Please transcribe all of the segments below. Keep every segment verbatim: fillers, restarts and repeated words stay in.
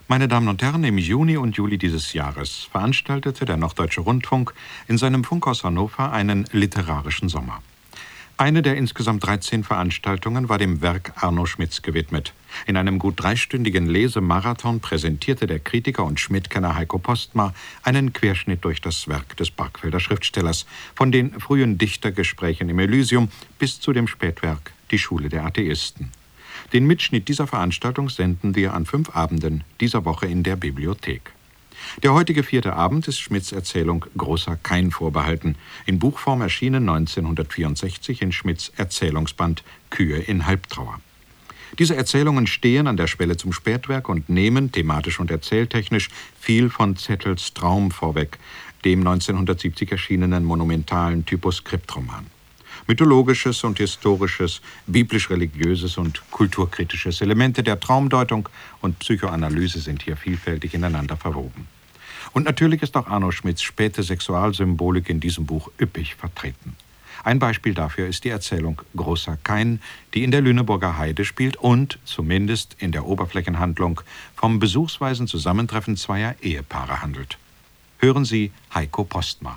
Meine Damen und Herren, im Juni und Juli dieses Jahres veranstaltete der Norddeutsche Rundfunk in seinem Funkhaus Hannover einen literarischen Sommer. Eine der insgesamt dreizehn Veranstaltungen war dem Werk Arno Schmidts gewidmet. In einem gut dreistündigen Lesemarathon präsentierte der Kritiker und Schmidt-Kenner Heiko Postma einen Querschnitt durch das Werk des Barkfelder Schriftstellers, von den frühen Dichtergesprächen im Elysium bis zu dem Spätwerk Die Schule der Atheisten. Den Mitschnitt dieser Veranstaltung senden wir an fünf Abenden dieser Woche in der Bibliothek. Der heutige vierte Abend ist Schmidts Erzählung Großer Kain vorbehalten, in Buchform erschienen neunzehnhundertvierundsechzig in Schmidts Erzählungsband Kühe in Halbtrauer. Diese Erzählungen stehen an der Schwelle zum Spätwerk und nehmen, thematisch und erzähltechnisch, viel von Zettels Traum vorweg, dem neunzehnhundertsiebzig erschienenen monumentalen Typoskriptroman. Mythologisches und historisches, biblisch-religiöses und kulturkritisches Elemente der Traumdeutung und Psychoanalyse sind hier vielfältig ineinander verwoben. Und natürlich ist auch Arno Schmidts späte Sexualsymbolik in diesem Buch üppig vertreten. Ein Beispiel dafür ist die Erzählung Großer Kain, die in der Lüneburger Heide spielt und, zumindest in der Oberflächenhandlung, vom besuchsweisen Zusammentreffen zweier Ehepaare handelt. Hören Sie Heiko Postma.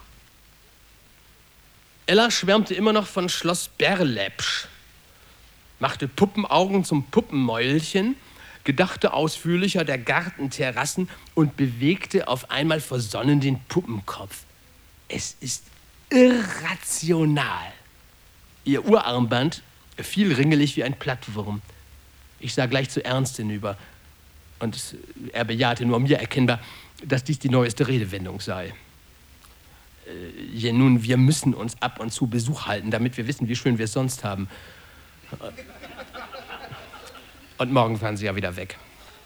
Ella schwärmte immer noch von Schloss Berlepsch, machte Puppenaugen zum Puppenmäulchen, gedachte ausführlicher der Gartenterrassen und bewegte auf einmal versonnen den Puppenkopf. Es ist irrational. Ihr Urarmband fiel ringelig wie ein Plattwurm. Ich sah gleich zu Ernst hinüber und er bejahte nur mir erkennbar, dass dies die neueste Redewendung sei. Ja, nun, wir müssen uns ab und zu Besuch halten, damit wir wissen, wie schön wir es sonst haben. Und morgen fahren sie ja wieder weg.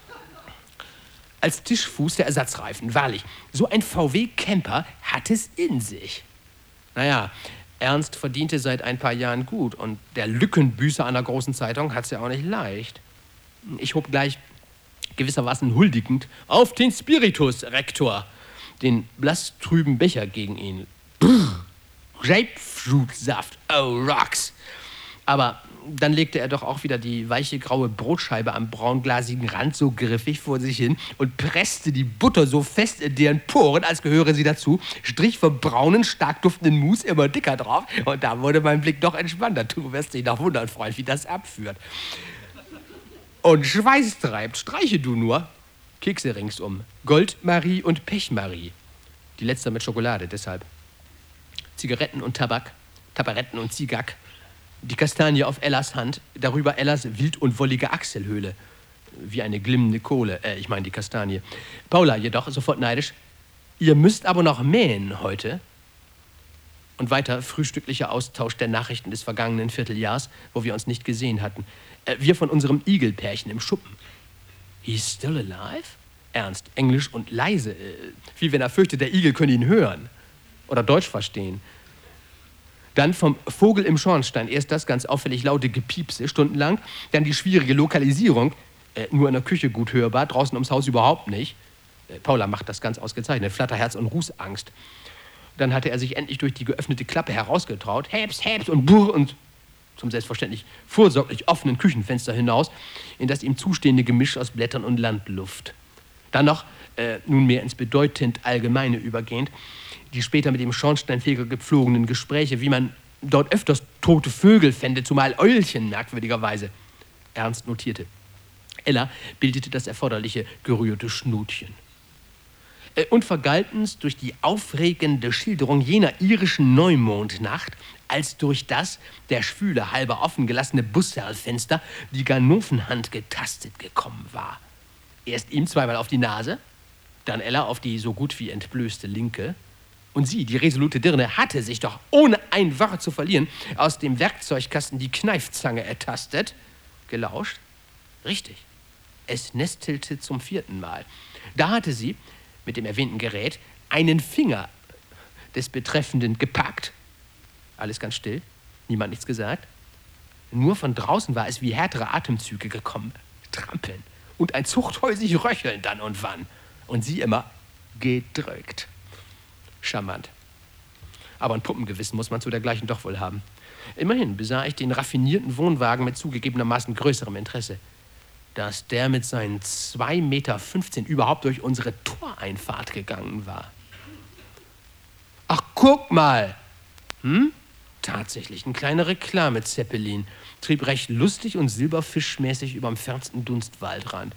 Als Tischfuß der Ersatzreifen, wahrlich, so ein V W-Camper hat es in sich. Naja, Ernst verdiente seit ein paar Jahren gut und der Lückenbüßer einer großen Zeitung hat es ja auch nicht leicht. Ich hob gleich gewissermaßen huldigend auf den Spiritus, Rektor, den blasstrüben Becher gegen ihn. Brrr, Grapefruitsaft, oh rocks. Aber dann legte er doch auch wieder die weiche graue Brotscheibe am braunglasigen Rand so griffig vor sich hin und presste die Butter so fest in deren Poren, als gehöre sie dazu, strich vom braunen, stark duftenden Mus immer dicker drauf und da wurde mein Blick doch entspannter. Du wirst dich noch wundern, Freund, wie das abführt. Und Schweiß treibt, streiche du nur. Kekse ringsum. Goldmarie und Pechmarie. Die letzte mit Schokolade, deshalb. Zigaretten und Tabak, Tabaretten und Zigak. Die Kastanie auf Ellas Hand, darüber Ellas wild und wollige Achselhöhle. Wie eine glimmende Kohle, äh, ich meine die Kastanie. Paula jedoch, sofort neidisch. Ihr müsst aber noch mähen heute. Und weiter frühstücklicher Austausch der Nachrichten des vergangenen Vierteljahrs, wo wir uns nicht gesehen hatten. Äh, wir von unserem Igelpärchen im Schuppen. He's still alive? Ernst, Englisch und leise. Wie wenn er fürchtet, der Igel könne ihn hören. Oder Deutsch verstehen. Dann vom Vogel im Schornstein. Erst das ganz auffällig laute Gepiepse, stundenlang. Dann die schwierige Lokalisierung. Äh, nur in der Küche gut hörbar, draußen ums Haus überhaupt nicht. Äh, Paula macht das ganz ausgezeichnet. Flatterherz und Rußangst. Dann hatte er sich endlich durch die geöffnete Klappe herausgetraut. Heps, heps und burr und zum selbstverständlich vorsorglich offenen Küchenfenster hinaus, in das ihm zustehende Gemisch aus Blättern und Landluft. Dann noch, äh, nunmehr ins bedeutend Allgemeine übergehend, die später mit dem Schornsteinfeger gepflogenen Gespräche, wie man dort öfters tote Vögel fände, zumal Eulchen merkwürdigerweise. Ernst notierte. Ella bildete das erforderliche gerührte Schnutchen. Äh, und vergalten's durch die aufregende Schilderung jener irischen Neumondnacht, als durch das der schwüle, halber offen gelassene Busserlfenster die Ganovenhand getastet gekommen war. Erst ihm zweimal auf die Nase, dann Ella auf die so gut wie entblößte linke. Und sie, die resolute Dirne, hatte sich doch, ohne ein Wort zu verlieren, aus dem Werkzeugkasten die Kneifzange ertastet, gelauscht. Richtig, es nestelte zum vierten Mal. Da hatte sie, mit dem erwähnten Gerät, einen Finger des Betreffenden gepackt. Alles ganz still, niemand nichts gesagt. Nur von draußen war es wie härtere Atemzüge gekommen. Trampeln und ein zuchthäusig Röcheln dann und wann. Und sie immer gedrückt. Charmant. Aber ein Puppengewissen muss man zu dergleichen doch wohl haben. Immerhin besah ich den raffinierten Wohnwagen mit zugegebenermaßen größerem Interesse. dass der mit seinen zwei Meter fünfzehn überhaupt durch unsere Toreinfahrt gegangen war. Ach, guck mal! Hm? Tatsächlich, ein kleiner Reklame-Zeppelin. Trieb recht lustig und silberfischmäßig überm fernsten Dunstwaldrand.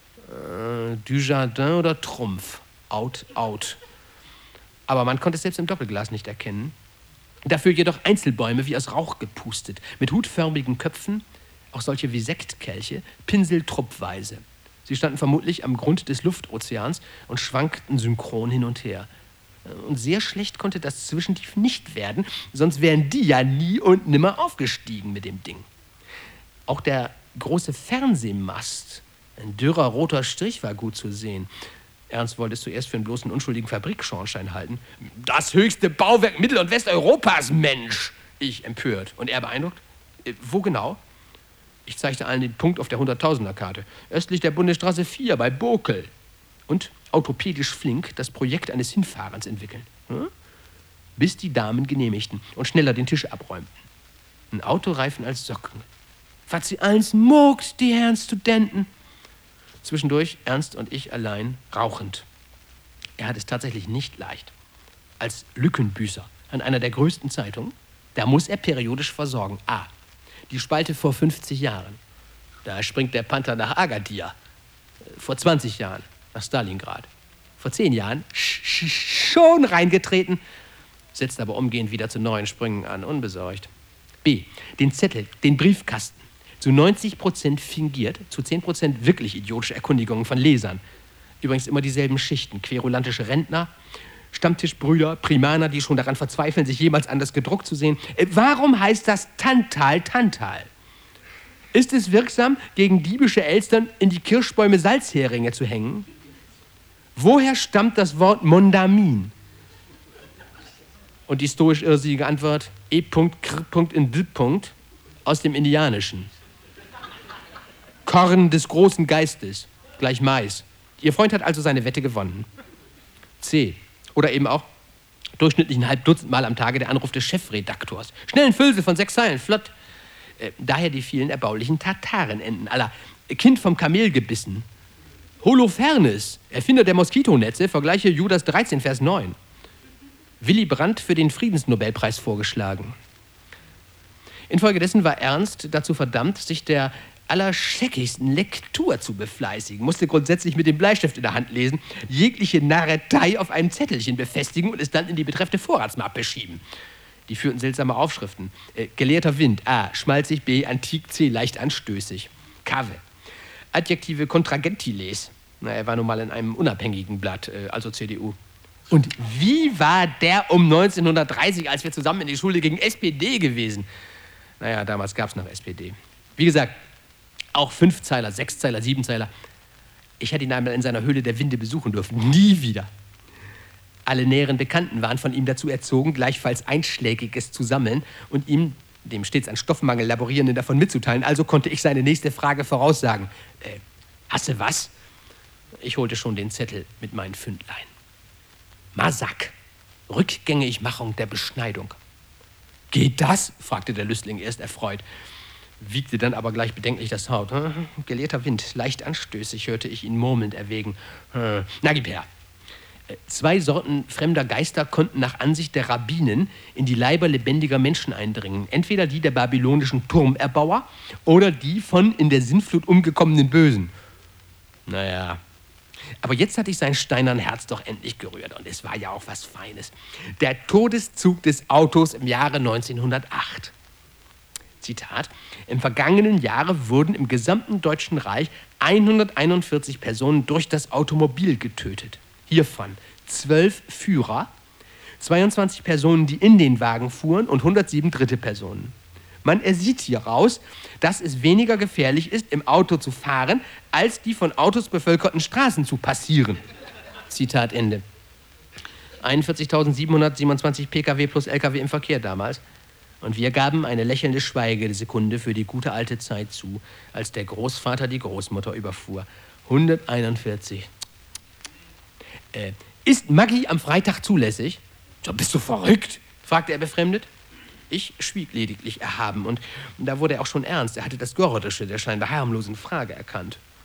Äh, Dujardin oder Trumpf. Out, out. Aber man konnte es selbst im Doppelglas nicht erkennen. Dafür jedoch Einzelbäume wie aus Rauch gepustet, mit hutförmigen Köpfen, auch solche wie Sektkelche, pinseltruppweise. Sie standen vermutlich am Grund des Luftozeans und schwankten synchron hin und her. Und sehr schlecht konnte das Zwischentief nicht werden, sonst wären die ja nie und nimmer aufgestiegen mit dem Ding. Auch der große Fernsehmast, ein dürrer roter Strich, war gut zu sehen. Ernst wollte es zuerst für einen bloßen unschuldigen Fabrikschornstein halten. Das höchste Bauwerk Mittel- und Westeuropas, Mensch! Ich empört. Und er beeindruckt? Äh, wo genau? Ich zeigte allen den Punkt auf der hunderttausender-Karte. Östlich der Bundesstraße vier bei Bokel. Und autopädisch flink das Projekt eines Hinfahrens entwickeln. Hm? Bis die Damen genehmigten und schneller den Tisch abräumten. Ein Autoreifen als Socken. Was sie eins mogt, die Herren Studenten. Zwischendurch Ernst und ich allein rauchend. Er hat es tatsächlich nicht leicht. Als Lückenbüßer an einer der größten Zeitungen, da muss er periodisch versorgen. A. Die Spalte vor fünfzig Jahren. Da springt der Panther nach Agadir. Vor zwanzig Jahren nach Stalingrad. Vor zehn Jahren sch sch schon reingetreten, setzt aber umgehend wieder zu neuen Sprüngen an, unbesorgt. B. Den Zettel, den Briefkasten. Zu neunzig Prozent fingiert, zu zehn Prozent wirklich idiotische Erkundigungen von Lesern. Übrigens immer dieselben Schichten. Querulantische Rentner, Stammtischbrüder, Primaner, die schon daran verzweifeln, sich jemals anders gedruckt zu sehen. Äh, warum heißt das Tantal Tantal? Ist es wirksam, gegen diebische Elstern in die Kirschbäume Salzheringe zu hängen? Woher stammt das Wort Mondamin? Und die stoisch irrsinnige Antwort, E. Kr. in D. aus dem Indianischen. Korn des großen Geistes, gleich Mais. Ihr Freund hat also seine Wette gewonnen. C. Oder eben auch durchschnittlich ein halb Dutzend Mal am Tage der Anruf des Chefredaktors. Schnell ein Füllsel von sechs Zeilen, flott. Äh, daher die vielen erbaulichen Tatarenenden aller Kind vom Kamel gebissen. Holofernes, Erfinder der Moskitonetze, vergleiche Judas dreizehn, Vers neun. Willy Brandt für den Friedensnobelpreis vorgeschlagen. Infolgedessen war Ernst dazu verdammt, sich der allerscheckigsten Lektur zu befleißigen, musste grundsätzlich mit dem Bleistift in der Hand lesen, jegliche Narretei auf einem Zettelchen befestigen und es dann in die betreffende Vorratsmappe schieben. Die führten seltsame Aufschriften. Äh, gelehrter Wind, A. Schmalzig, B. Antik, C. Leicht anstößig. Cave. Adjektive Kontragentiles. Na, er war nun mal in einem unabhängigen Blatt, äh, also C D U. Und wie war der um neunzehnhundertdreißig, als wir zusammen in die Schule gingen, S P D gewesen? Naja, damals gab es noch S P D. Wie gesagt, auch Fünfzeiler, Sechszeiler, Siebenzeiler. Ich hätte ihn einmal in seiner Höhle der Winde besuchen dürfen. Nie wieder. Alle näheren Bekannten waren von ihm dazu erzogen, gleichfalls Einschlägiges zu sammeln und ihm, dem stets an Stoffmangel laborierenden, davon mitzuteilen. Also konnte ich seine nächste Frage voraussagen. Äh, hast du was? Ich holte schon den Zettel mit meinen Fündlein. Masak. Rückgängigmachung der Beschneidung. Geht das? Fragte der Lüstling erst erfreut, wiegte dann aber gleich bedenklich das Haupt. Hm, gelehrter Wind, leicht anstößig, hörte ich ihn murmelnd erwägen. Hm, na, gib her. Zwei Sorten fremder Geister konnten nach Ansicht der Rabbinen in die Leiber lebendiger Menschen eindringen. Entweder die der babylonischen Turmerbauer oder die von in der Sintflut umgekommenen Bösen. Naja, aber jetzt hatte ich sein steinernes Herz doch endlich gerührt. Und es war ja auch was Feines. Der Todeszug des Autos im Jahre neunzehnhundertacht. Zitat, im vergangenen Jahre wurden im gesamten Deutschen Reich hunderteinundvierzig Personen durch das Automobil getötet. Hiervon zwölf Führer, zweiundzwanzig Personen, die in den Wagen fuhren und hundertsieben dritte Personen. Man ersieht hieraus, dass es weniger gefährlich ist, im Auto zu fahren, als die von Autos bevölkerten Straßen zu passieren. Zitat Ende. einundvierzigtausendsiebenhundertsiebenundzwanzig Pkw plus Lkw im Verkehr damals. Und wir gaben eine lächelnde Schweigesekunde für die gute alte Zeit zu, als der Großvater die Großmutter überfuhr. hunderteinundvierzig. Äh, ist Maggi am Freitag zulässig? So, bist du verrückt? Fragte er befremdet. Ich schwieg lediglich erhaben und da wurde er auch schon ernst. Er hatte das Gordische der scheinbar harmlosen Frage erkannt.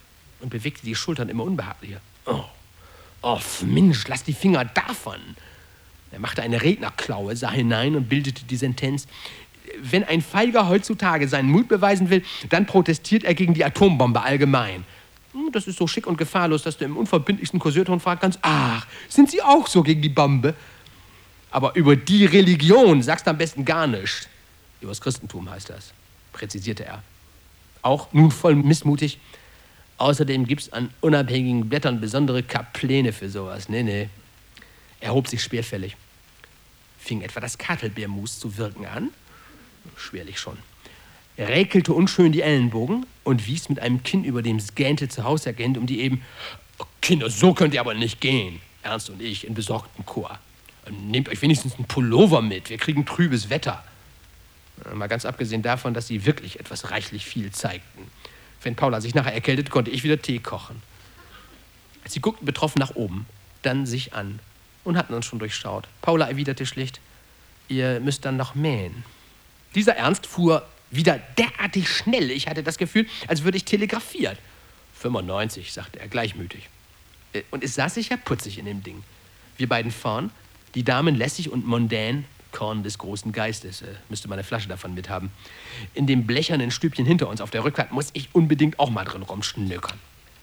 und bewegte die Schultern immer unbehaglicher. Oh, oh Mensch, lass die Finger davon. Er machte eine Rednerklaue, sah hinein und bildete die Sentenz: Wenn ein Feiger heutzutage seinen Mut beweisen will, dann protestiert er gegen die Atombombe allgemein. Das ist so schick und gefahrlos, dass du im unverbindlichsten Kauseurton fragen kannst: Ach, sind Sie auch so gegen die Bombe? Aber über die Religion sagst du am besten gar nichts. Über das Christentum heißt das, präzisierte er. Auch nun voll missmutig: Außerdem gibt's an unabhängigen Blättern besondere Kapläne für sowas. Nee, nee. Er hob sich schwerfällig. Fing etwa das Katelbeermus zu wirken an? Schwerlich schon. Er räkelte unschön die Ellenbogen und wies mit einem Kinn, über dem es gähnte, zu Hausagent um die eben: oh, Kinder, so könnt ihr aber nicht gehen. Ernst und ich in besorgtem Chor. Nehmt euch wenigstens einen Pullover mit, wir kriegen trübes Wetter. Mal ganz abgesehen davon, dass sie wirklich etwas reichlich viel zeigten. Wenn Paula sich nachher erkältet, konnte ich wieder Tee kochen. Sie guckten betroffen nach oben, dann sich an und hatten uns schon durchschaut. Paula erwiderte schlicht: Ihr müsst dann noch mähen. Dieser Ernst fuhr wieder derartig schnell. Ich hatte das Gefühl, als würde ich telegrafiert. fünfundneunzig, sagte er gleichmütig. Und es saß sich ja putzig in dem Ding. Wir beiden vorn, die Damen lässig und mondän, Korn des großen Geistes, äh, müsste man eine Flasche davon mithaben. In dem blechernen Stübchen hinter uns auf der Rückfahrt muss ich unbedingt auch mal drin rumschnökern.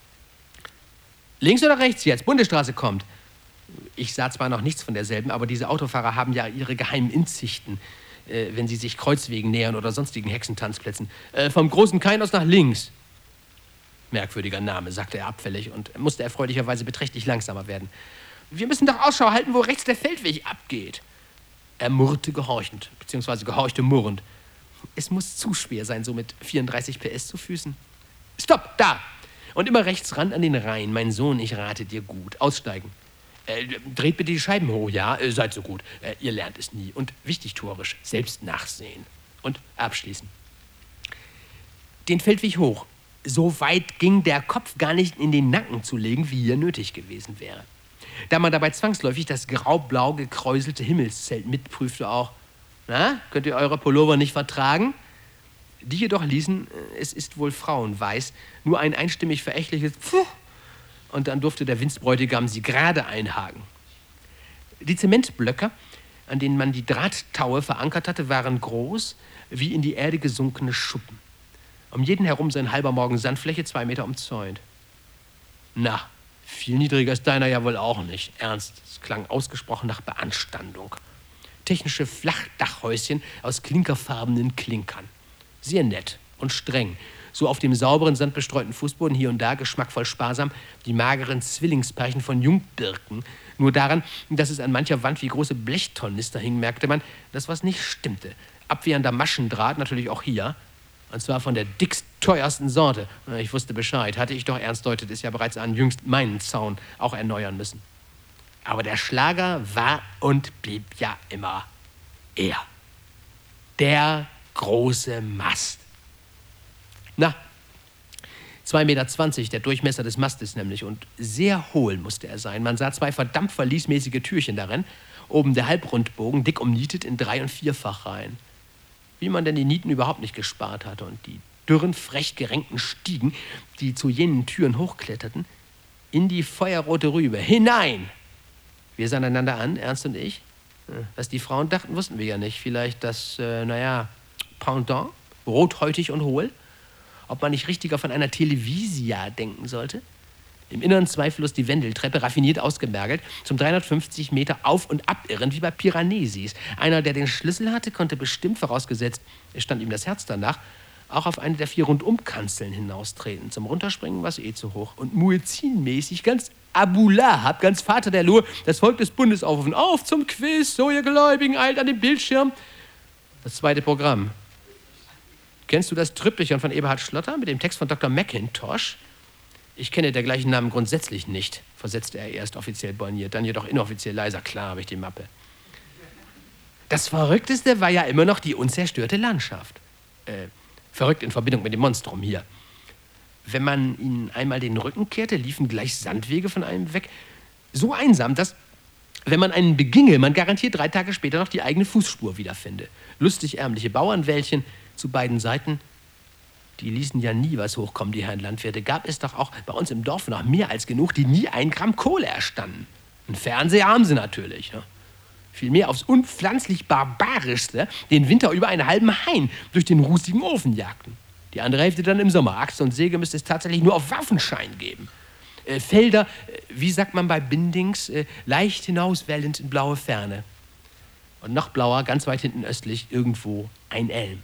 Links oder rechts jetzt, Bundesstraße kommt. Ich sah zwar noch nichts von derselben, aber diese Autofahrer haben ja ihre geheimen Inzichten, äh, wenn sie sich Kreuzwegen nähern oder sonstigen Hexentanzplätzen. Äh, vom großen Kain aus nach links. Merkwürdiger Name, sagte er abfällig und musste erfreulicherweise beträchtlich langsamer werden. Wir müssen doch Ausschau halten, wo rechts der Feldweg abgeht. Er murrte gehorchend, beziehungsweise gehorchte murrend. Es muss zu schwer sein, so mit vierunddreißig P S zu Füßen. Stopp, da! Und immer rechts ran an den Rhein. Mein Sohn, ich rate dir gut. Aussteigen. Äh, dreht bitte die Scheiben hoch, ja? Äh, seid so gut. Äh, ihr lernt es nie. Und wichtig tuerisch, selbst nachsehen. Und abschließen. Den Feldweg hoch. So weit ging der Kopf gar nicht in den Nacken zu legen, wie hier nötig gewesen wäre. Da man dabei zwangsläufig das grau-blau gekräuselte Himmelszelt mitprüfte auch. Na, könnt ihr eure Pullover nicht vertragen? Die jedoch ließen, es ist wohl frauenweiß, nur ein einstimmig verächtliches Pfuh, und dann durfte der Winzbräutigam sie gerade einhaken. Die Zementblöcke, an denen man die Drahttaue verankert hatte, waren groß, wie in die Erde gesunkene Schuppen. Um jeden herum sein halber Morgen Sandfläche, zwei Meter umzäunt. Na, viel niedriger ist deiner ja wohl auch nicht. Ernst, es klang ausgesprochen nach Beanstandung. Technische Flachdachhäuschen aus klinkerfarbenen Klinkern. Sehr nett und streng. So auf dem sauberen, sandbestreuten Fußboden hier und da, geschmackvoll sparsam, die mageren Zwillingspärchen von Jungbirken. Nur daran, dass es an mancher Wand wie große Blechtornister hing, merkte man, dass was nicht stimmte. Abwehrender Maschendraht, natürlich auch hier. Und zwar von der dickst-teuersten Sorte. Ich wusste Bescheid. Hatte ich doch, Ernst deutet es ja bereits an, jüngst meinen Zaun auch erneuern müssen. Aber der Schlager war und blieb ja immer er. Der große Mast. Na, zwei Meter zwanzig, der Durchmesser des Mastes nämlich. Und sehr hohl musste er sein. Man sah zwei verdammt verliesmäßige Türchen darin. Oben der Halbrundbogen, dick umnietet in Drei- und Vierfachreihen. Wie man denn die Nieten überhaupt nicht gespart hatte. Und die dürren, frech gerenkten Stiegen, die zu jenen Türen hochkletterten, in die feuerrote Rübe, hinein! Wir sahen einander an, Ernst und ich. Was die Frauen dachten, wussten wir ja nicht. Vielleicht das, äh, naja, Pendant, rothäutig und hohl. Ob man nicht richtiger von einer Televisia denken sollte. Im Inneren zweifellos die Wendeltreppe, raffiniert ausgemergelt, zum dreihundertfünfzig Meter auf- und abirrend, wie bei Piranesi. Einer, der den Schlüssel hatte, konnte bestimmt, vorausgesetzt, es stand ihm das Herz danach, auch auf eine der vier Rundumkanzeln hinaustreten. Zum Runterspringen war es eh zu hoch. Und muezzinmäßig, ganz Abulahab, ganz Vater der Lur, das Volk des Bundes aufrufen. Auf zum Quiz, so ihr Gläubigen, eilt an den Bildschirm. Das zweite Programm. Kennst du das Trüppelchen von Eberhard Schlotter mit dem Text von Doktor Mackintosh? Ich kenne dergleichen Namen grundsätzlich nicht, versetzte er erst offiziell borniert, dann jedoch inoffiziell leiser. Klar habe ich die Mappe. Das Verrückteste war ja immer noch die unzerstörte Landschaft. Äh, verrückt in Verbindung mit dem Monstrum hier. Wenn man ihnen einmal den Rücken kehrte, liefen gleich Sandwege von einem weg. So einsam, dass, wenn man einen beginge, man garantiert drei Tage später noch die eigene Fußspur wiederfinde. Lustig ärmliche Bauernwäldchen zu beiden Seiten. Die ließen ja nie was hochkommen, die Herren Landwirte. Gab es doch auch bei uns im Dorf noch mehr als genug, die nie ein Gramm Kohle erstanden. Einen Fernseher haben sie natürlich. Ne? Vielmehr aufs unpflanzlich Barbarischste den Winter über einen halben Hain durch den rußigen Ofen jagten. Die andere Hälfte dann im Sommer. Axt und Säge müsste es tatsächlich nur auf Waffenschein geben. Äh, Felder, äh, wie sagt man bei Bindings, äh, leicht hinauswellend in blaue Ferne. Und noch blauer, ganz weit hinten östlich, irgendwo ein Elm.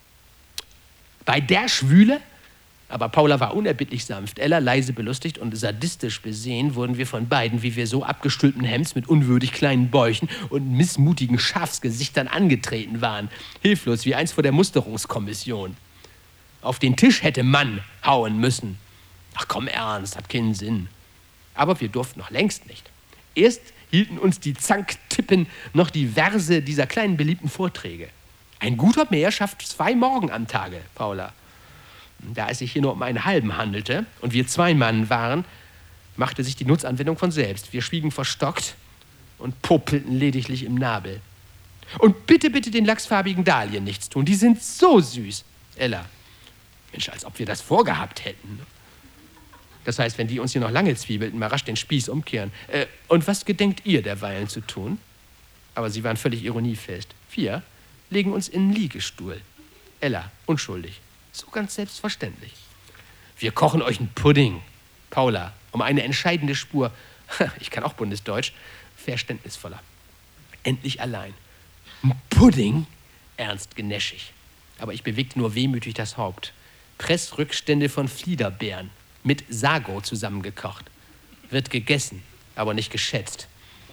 Bei der Schwüle, aber Paula war unerbittlich sanft, Ella leise belustigt und sadistisch besehen, wurden wir von beiden, wie wir so abgestülpten Hemds mit unwürdig kleinen Bäuchen und missmutigen Schafsgesichtern angetreten waren. Hilflos wie eins vor der Musterungskommission. Auf den Tisch hätte man hauen müssen. Ach komm, Ernst, hat keinen Sinn. Aber wir durften noch längst nicht. Erst hielten uns die Zanktippen noch die Verse dieser kleinen beliebten Vorträge. Ein guter Mäher schafft zwei Morgen am Tage, Paula. Da es sich hier nur um einen halben handelte und wir zwei Mann waren, machte sich die Nutzanwendung von selbst. Wir schwiegen verstockt und popelten lediglich im Nabel. Und bitte, bitte den lachsfarbigen Dahlien nichts tun, die sind so süß. Ella, Mensch, als ob wir das vorgehabt hätten. Das heißt, wenn die uns hier noch lange zwiebelten, mal rasch den Spieß umkehren. Äh, und was gedenkt ihr derweilen zu tun? Aber sie waren völlig ironiefest. Wir legen uns in einen Liegestuhl. Ella, unschuldig. So ganz selbstverständlich. Wir kochen euch einen Pudding. Paula, um eine entscheidende Spur, ich kann auch Bundesdeutsch, verständnisvoller. Endlich allein. Ein Pudding? Ernst genäschig. Aber ich bewegte nur wehmütig das Haupt. Pressrückstände von Fliederbeeren. Mit Sago zusammengekocht. Wird gegessen, aber nicht geschätzt.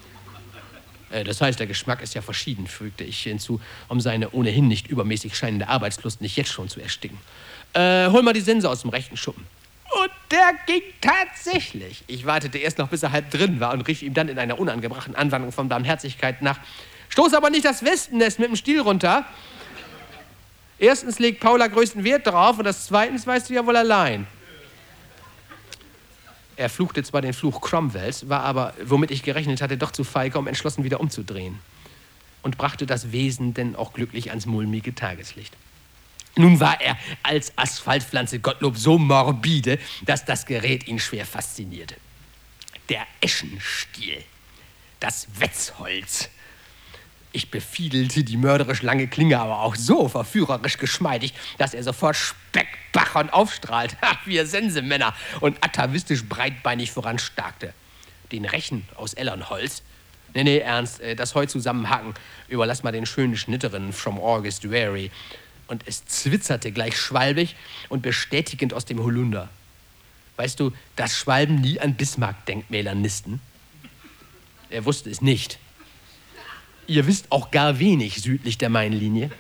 Äh, das heißt, der Geschmack ist ja verschieden, fügte ich hinzu, um seine ohnehin nicht übermäßig scheinende Arbeitslust nicht jetzt schon zu ersticken. Äh, hol mal die Sense aus dem rechten Schuppen. Und der ging tatsächlich. Ich wartete erst noch, bis er halb drin war und rief ihm dann in einer unangebrachten Anwandlung von Barmherzigkeit nach: Stoß aber nicht das Wespennest mit dem Stiel runter. Erstens legt Paula größten Wert darauf und das zweitens weißt du ja wohl allein. Er fluchte zwar den Fluch Cromwells, war aber, womit ich gerechnet hatte, doch zu feige, um entschlossen wieder umzudrehen. Und brachte das Wesen denn auch glücklich ans mulmige Tageslicht. Nun war er als Asphaltpflanze Gottlob so morbide, dass das Gerät ihn schwer faszinierte. Der Eschenstiel, das Wetzholz. Ich befiedelte die mörderisch lange Klinge aber auch so verführerisch geschmeidig, dass er sofort speckbachern aufstrahlt, wir Sensemänner, und atavistisch breitbeinig voranstarkte. Den Rechen aus Ellernholz, nee, nee, Ernst, das Heu zusammenhacken, überlass mal den schönen Schnitterinnen from August Wary. Und es zwitzerte gleich schwalbig und bestätigend aus dem Holunder. Weißt du, dass Schwalben nie an Bismarck-Denkmälern nisten? Er wusste es nicht. Ihr wisst auch gar wenig südlich der Mainlinie.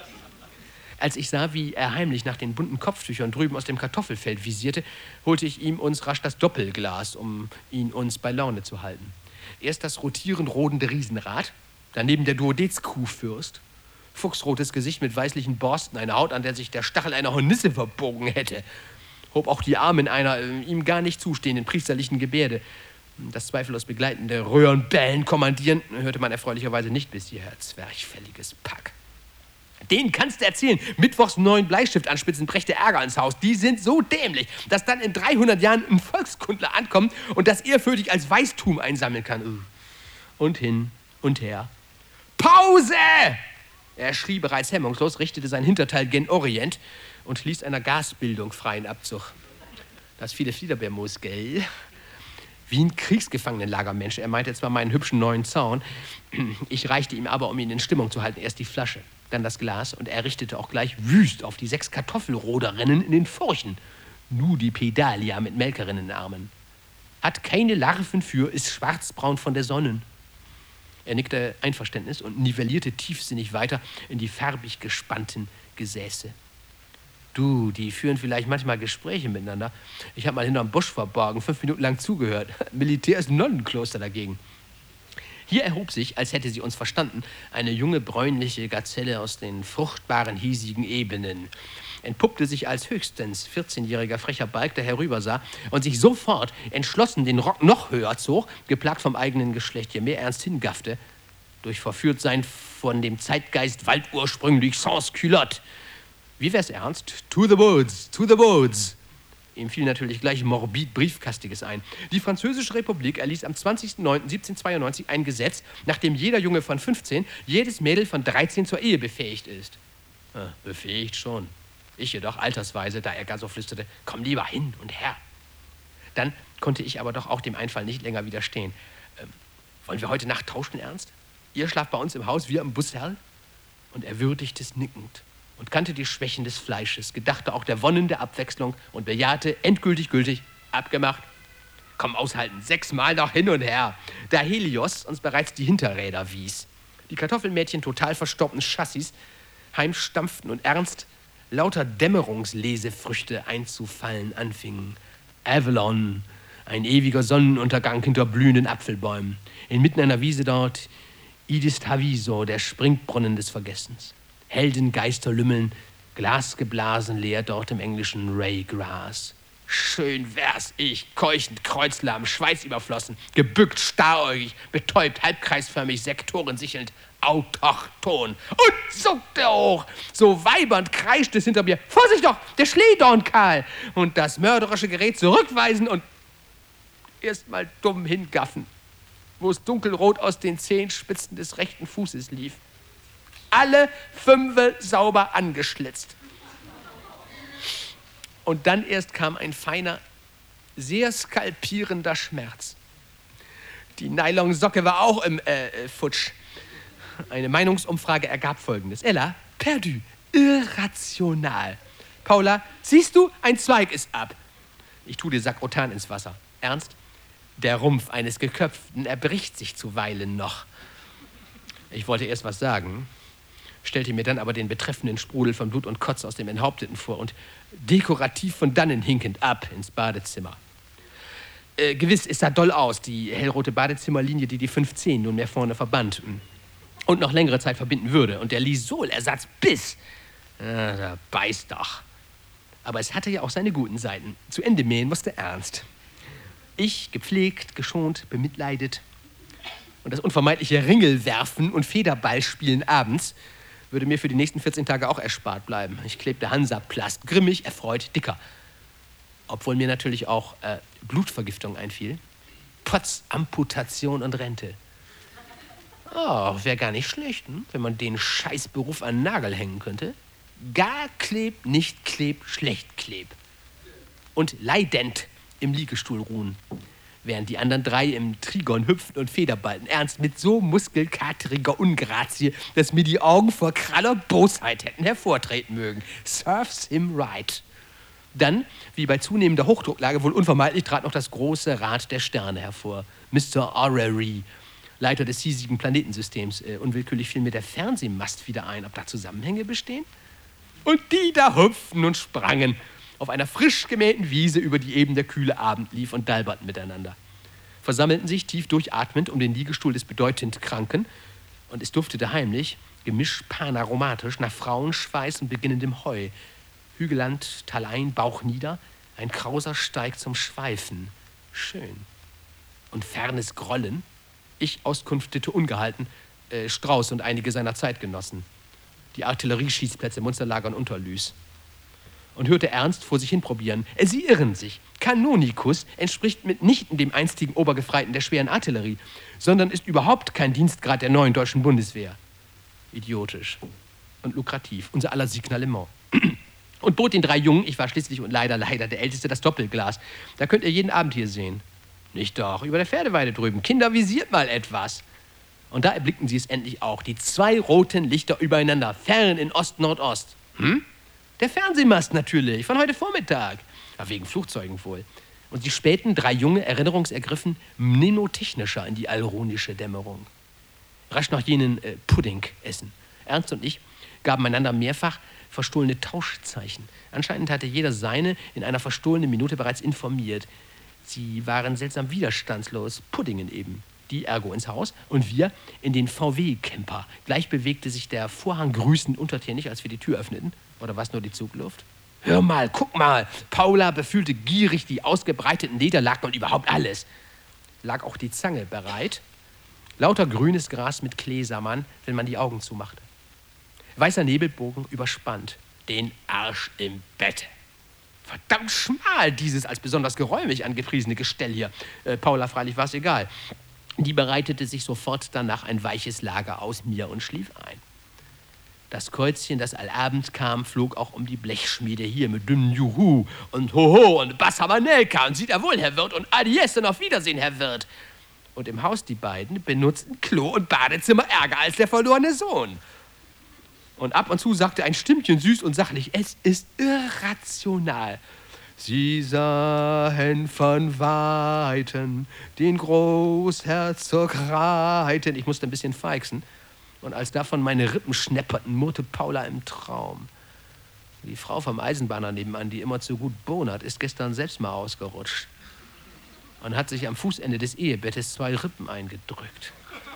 Als ich sah, wie er heimlich nach den bunten Kopftüchern drüben aus dem Kartoffelfeld visierte, holte ich ihm uns rasch das Doppelglas, um ihn uns bei Laune zu halten. Erst das rotierend rodende Riesenrad, daneben der Duodez-Kuhfürst, fuchsrotes Gesicht mit weißlichen Borsten, eine Haut, an der sich der Stachel einer Hornisse verbogen hätte, hob auch die Arme in einer äh, ihm gar nicht zustehenden priesterlichen Gebärde. Das zweifellos begleitende Röhrenbellen kommandieren hörte man erfreulicherweise nicht bis hierher. Zwerchfälliges Pack. Denen kannst du erzählen, mittwochs einen neuen Bleistift anspitzen, brächte Ärger ins Haus. Die sind so dämlich, dass dann in dreihundert Jahren ein Volkskundler ankommt und das ehrfürchtig als Weistum einsammeln kann. Und hin und her. Pause! Er schrie bereits hemmungslos, richtete sein Hinterteil gen Orient und ließ einer Gasbildung freien Abzug. Das viele Fliederbeermoos, gell? Wie ein Kriegsgefangenenlagermensch. Er meinte zwar meinen hübschen neuen Zaun, ich reichte ihm aber, um ihn in Stimmung zu halten, erst die Flasche, dann das Glas, und er richtete auch gleich wüst auf die sechs Kartoffelroderinnen in den Furchen. Nu die Pedalia mit Melkerinnenarmen. Hat keine Larven für, ist schwarzbraun von der Sonne. Er nickte Einverständnis und nivellierte tiefsinnig weiter in die farbig gespannten Gesäße. Du, die führen vielleicht manchmal Gespräche miteinander. Ich habe mal hinterm Busch verborgen, fünf Minuten lang zugehört. Militär ist ein Nonnenkloster dagegen. Hier erhob sich, als hätte sie uns verstanden, eine junge bräunliche Gazelle aus den fruchtbaren, hiesigen Ebenen. Entpuppte sich als höchstens vierzehnjähriger frecher Balk, der herübersah und sich sofort entschlossen den Rock noch höher zog, geplagt vom eigenen Geschlecht, je mehr ernst hingaffte, durch Verführtsein von dem Zeitgeist waldursprünglich sans culotte. Wie wär's, Ernst? To the woods, to the woods. Ihm fiel natürlich gleich morbid Briefkastiges ein. Die Französische Republik erließ am zwanzigsten neunten siebzehnhundertzweiundneunzig ein Gesetz, nach dem jeder Junge von fünfzehn, jedes Mädel von dreizehn zur Ehe befähigt ist. Ah, befähigt schon. Ich jedoch altersweise, da er gar so flüsterte, komm lieber hin und her. Dann konnte ich aber doch auch dem Einfall nicht länger widerstehen. Ähm, wollen wir heute Nacht tauschen, Ernst? Ihr schlaft bei uns im Haus, wir im Busserl? Und er würdigte es nickend und kannte die Schwächen des Fleisches, gedachte auch der Wonnen der Abwechslung und bejahte endgültig gültig, abgemacht. Komm, aushalten, sechsmal noch hin und her, da Helios uns bereits die Hinterräder wies. Die Kartoffelmädchen total verstorbenen Chassis heimstampften und ernst lauter Dämmerungslesefrüchte einzufallen anfingen. Avalon, ein ewiger Sonnenuntergang hinter blühenden Apfelbäumen. Inmitten einer Wiese dort Idis Taviso, der Springbrunnen des Vergessens. Heldengeister lümmeln, glasgeblasen leer dort im englischen Raygrass. Schön wär's ich, keuchend, kreuzlahm, schweißüberflossen, gebückt, starräugig, betäubt, halbkreisförmig, sektorensichelnd, autochton. Und zuckte hoch, so weibernd kreischt es hinter mir. Vorsicht doch, der Schlehdorn, Karl! Und das mörderische Gerät zurückweisen und erst mal dumm hingaffen, wo es dunkelrot aus den Zehenspitzen des rechten Fußes lief. Alle Fünfe sauber angeschlitzt. Und dann erst kam ein feiner, sehr skalpierender Schmerz. Die Nylonsocke war auch im äh, Futsch. Eine Meinungsumfrage ergab Folgendes. Ella, perdu, irrational. Paula, siehst du, ein Zweig ist ab. Ich tue dir Sakrotan ins Wasser. Ernst? Der Rumpf eines Geköpften erbricht sich zuweilen noch. Ich wollte erst was sagen, stellte mir dann aber den betreffenden Sprudel von Blut und Kotze aus dem Enthaupteten vor und dekorativ von dannen hinkend ab ins Badezimmer. Äh, gewiss, es sah doll aus, die hellrote Badezimmerlinie, die die fünfzehn nunmehr vorne verband und noch längere Zeit verbinden würde. Und der Lisol-Ersatz biss. Ah, da beißt doch. Aber es hatte ja auch seine guten Seiten. Zu Ende mähen musste Ernst. Ich, gepflegt, geschont, bemitleidet. Und das unvermeidliche Ringelwerfen und Federballspielen abends würde mir für die nächsten vierzehn Tage auch erspart bleiben. Ich klebte Hansaplast, grimmig, erfreut, dicker. Obwohl mir natürlich auch äh, Blutvergiftung einfiel. Potz, Amputation und Rente. Oh, wäre gar nicht schlecht, hm? Wenn man den Scheißberuf an den Nagel hängen könnte. Gar kleb, nicht kleb, schlecht kleb. Und leidend im Liegestuhl ruhen. Während die anderen drei im Trigon hüpfen und Federballen. Ernst mit so muskelkateriger Ungrazie, dass mir die Augen vor kraller Bosheit hätten hervortreten mögen. Serves him right. Dann, wie bei zunehmender Hochdrucklage wohl unvermeidlich, trat noch das große Rad der Sterne hervor. Mister Orrery, Leiter des hiesigen Planetensystems. Äh, unwillkürlich fiel mir der Fernsehmast wieder ein. Ob da Zusammenhänge bestehen? Und die da hüpften und sprangen auf einer frisch gemähten Wiese, über die eben der kühle Abend lief, und dalberten miteinander. Versammelten sich tief durchatmend um den Liegestuhl des bedeutend Kranken, und es duftete heimlich, gemischt panaromatisch, nach Frauenschweiß und beginnendem Heu. Hügelland, Talein, Bauch nieder, ein krauser Steig zum Schweifen. Schön. Und fernes Grollen. Ich auskünftete ungehalten, äh, Strauß und einige seiner Zeitgenossen. Die Artillerieschießplätze Munsterlager und Unterlüß. Und hörte Ernst vor sich hin probieren. Sie irren sich. Kanonikus entspricht mitnichten dem einstigen Obergefreiten der schweren Artillerie, sondern ist überhaupt kein Dienstgrad der neuen deutschen Bundeswehr. Idiotisch und lukrativ, unser aller Signalement. Und bot den drei Jungen, ich war schließlich und leider, leider der Älteste, das Doppelglas. Da könnt ihr jeden Abend hier sehen. Nicht doch, über der Pferdeweide drüben. Kinder, visiert mal etwas. Und da erblickten sie es endlich auch, die zwei roten Lichter übereinander, fern in Ost-Nordost. Hm? Der Fernsehmast natürlich, von heute Vormittag. Ja, wegen Flugzeugen wohl. Und die späten drei Junge, erinnerungsergriffen, mnemotechnischer in die alrunische Dämmerung. Rasch nach jenen äh, Pudding essen. Ernst und ich gaben einander mehrfach verstohlene Tauschzeichen. Anscheinend hatte jeder seine in einer verstohlenen Minute bereits informiert. Sie waren seltsam widerstandslos, Puddingen eben. Die ergo ins Haus und wir in den V W-Camper. Gleich bewegte sich der Vorhang grüßend untertänig, als wir die Tür öffneten. Oder war es nur die Zugluft? Hör mal, guck mal. Paula befühlte gierig die ausgebreiteten Lederlaken und überhaupt alles. Lag auch die Zange bereit. Lauter grünes Gras mit Kleesammern, wenn man die Augen zumachte. Weißer Nebelbogen überspannt. den Arsch im Bett. Verdammt schmal, dieses als besonders geräumig angepriesene Gestell hier. Äh, Paula freilich war es egal. Die bereitete sich sofort danach ein weiches Lager aus mir und schlief ein. Das Käuzchen, das allabend kam, flog auch um die Blechschmiede hier mit dünnen Juhu und Hoho und Bassamanelka und sieht er wohl, Herr Wirt, und Adies und auf Wiedersehen, Herr Wirt. Und im Haus die beiden benutzten Klo und Badezimmer ärger als der verlorene Sohn. Und ab und zu sagte ein Stimmchen süß und sachlich, es ist irrational. Sie sahen von Weitem den Großherzog reiten. Ich musste ein bisschen feixen. Und als davon meine Rippen schnepperten, murrte Paula im Traum. Die Frau vom Eisenbahner nebenan, die immer zu gut bonert, ist gestern selbst mal ausgerutscht und hat sich am Fußende des Ehebettes zwei Rippen eingedrückt.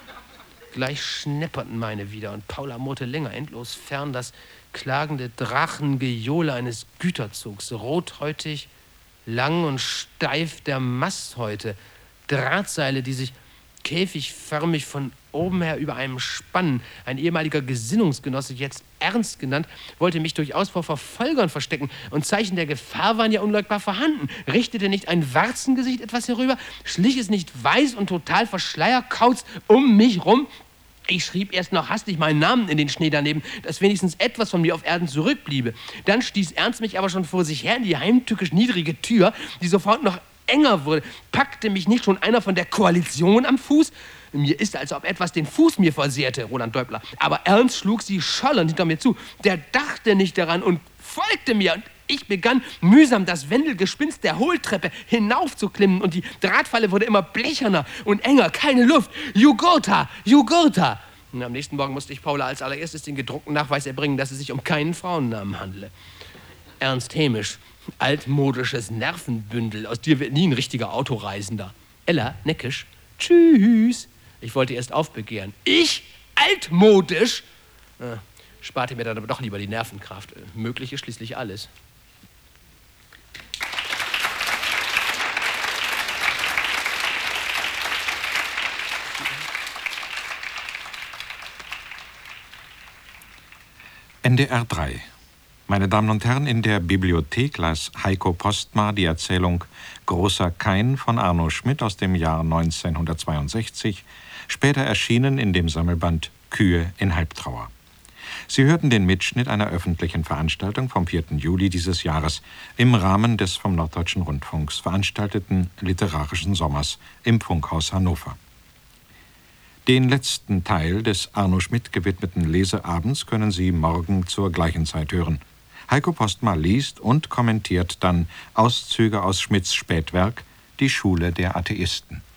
Gleich schnepperten meine wieder und Paula murrte länger endlos fern das klagende Drachengejohle eines Güterzugs, rothäutig, lang und steif der Masthäute, Drahtseile, die sich käfigförmig von oben her über einem spannen. Ein ehemaliger Gesinnungsgenosse, jetzt Ernst genannt, wollte mich durchaus vor Verfolgern verstecken und Zeichen der Gefahr waren ja unleugbar vorhanden. Richtete nicht ein Warzengesicht etwas herüber, schlich es nicht weiß und total verschleierkauz um mich rum. Ich schrieb erst noch hastig meinen Namen in den Schnee daneben, dass wenigstens etwas von mir auf Erden zurückbliebe. Dann stieß Ernst mich aber schon vor sich her in die heimtückisch niedrige Tür, die sofort noch enger wurde. Packte mich nicht schon einer von der Koalition am Fuß? Mir ist, als ob etwas den Fuß mir versehrte, Roland Däubler. Aber Ernst schlug sie schallend hinter mir zu. Der dachte nicht daran und folgte mir. Und ich begann mühsam das Wendelgespinst der Hohltreppe hinaufzuklimmen. Und die Drahtfalle wurde immer blecherner und enger. Keine Luft. Jugurtha, Jugurtha. Und am nächsten Morgen musste ich Paula als allererstes den gedruckten Nachweis erbringen, dass es sich um keinen Frauennamen handele. Ernst Hämisch. Altmodisches Nervenbündel. Aus dir wird nie ein richtiger Autoreisender. Ella, neckisch. Tschüss. Ich wollte erst aufbegehren. Ich? Altmodisch? Äh, sparte mir dann aber doch lieber die Nervenkraft. Äh, möglich ist schließlich alles. N D R drei. Meine Damen und Herren, in der Bibliothek las Heiko Postma die Erzählung Großer Kain von Arno Schmidt aus dem Jahr neunzehnhundertzweiundsechzig, später erschienen in dem Sammelband Kühe in Halbtrauer. Sie hörten den Mitschnitt einer öffentlichen Veranstaltung vom vierten Juli dieses Jahres im Rahmen des vom Norddeutschen Rundfunks veranstalteten Literarischen Sommers im Funkhaus Hannover. Den letzten Teil des Arno Schmidt gewidmeten Leseabends können Sie morgen zur gleichen Zeit hören. Heiko Postma liest und kommentiert dann Auszüge aus Schmidts Spätwerk Die Schule der Atheisten.